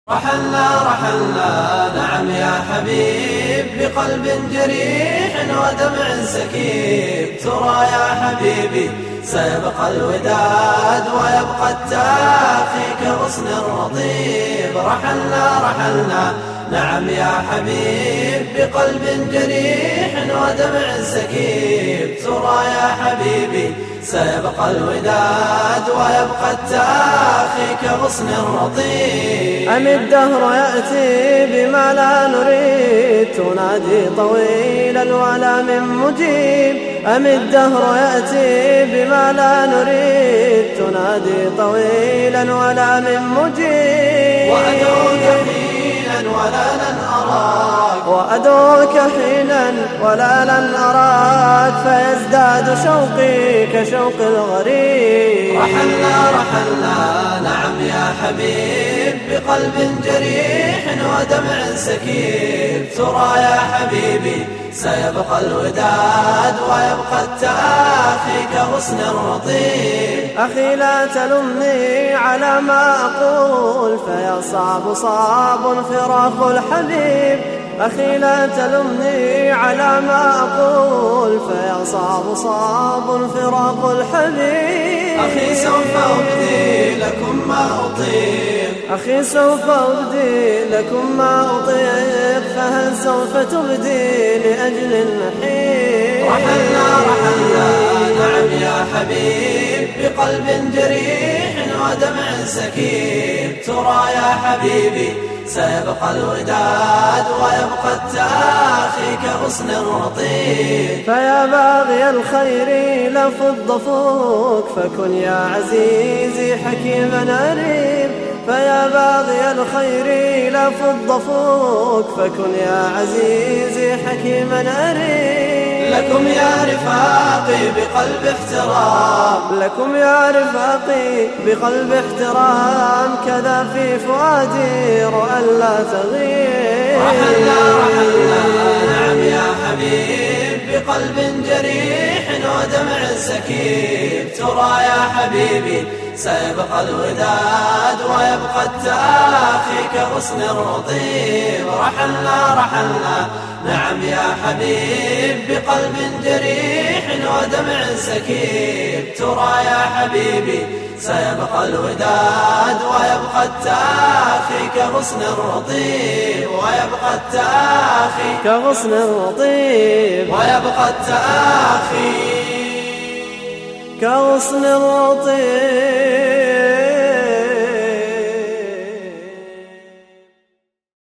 رحلنا نعم يا حبيب بقلب جريح ودمع سكيب. ترى يا حبيبي سيبقى الوداد ويبقى التاخي كغصن الرطيب. رحلنا نعم يا حبيب بقلب جريح ودمع سكيب. ترى يا حبيبي سيبقى الوداد ويبقى التاخي كغصن الرطيب. أم الدهر يأتي بما لا نريد تنادي طويلا ولا من مجيب. أم الدهر يأتي بما لا نريد تنادي طويلا ولا من مجيب. وأدعوك حينا ولا لن أراك فيزداد شوقي كشوق الغريب. رحلنا نعم يا حبيب بقلب جريح ودمع سكيب. ترى يا حبيبي سيبقى الوداد ويبقى التآخي كغصن الرطيب. أخي لا تلمني على ما أقول فيا صعب فراق الحبيب. أخي لا تلمني على ما أقول فيا صعب فراق الحبيب. أخي سوف أبدي لكم ما أطيق. أخي سوف أبدي لكم ما أطيق فهل سوف تبدي لأجل النحيب. رحلنا نعم يا حبيب بقلب جريح ودمع سكيب. ترى يا حبيبي سيبقى الوداد ويبقى التآخي كغصن الرطيب. فيا باغي الخير لفض فوق فكن يا عزيزي حكيما أريب. فيا باغي الخير لفض فوق فكن يا عزيزي حكيما أريب. لكم يا رفاقي بقلب احترام. لكم يا رفاقي بقلب احترام كذا في فؤادي رؤى لا تغيب. رحلنا نعم يا حبيب بقلب جريح ودمع سكيب. ترى يا حبيبي سيبقى الوداد ويبقى التآخي كغصن الرطيب. رحلنا نعم يا حبيب بقلب جريح ودمع سكيب. ترى يا حبيبي سيبقى الوداد ويبقى التآخي كغصن الرطيب. ويبقى التآخي كغصن الرطيب. ويبقى التآخي كغصن الرطيب.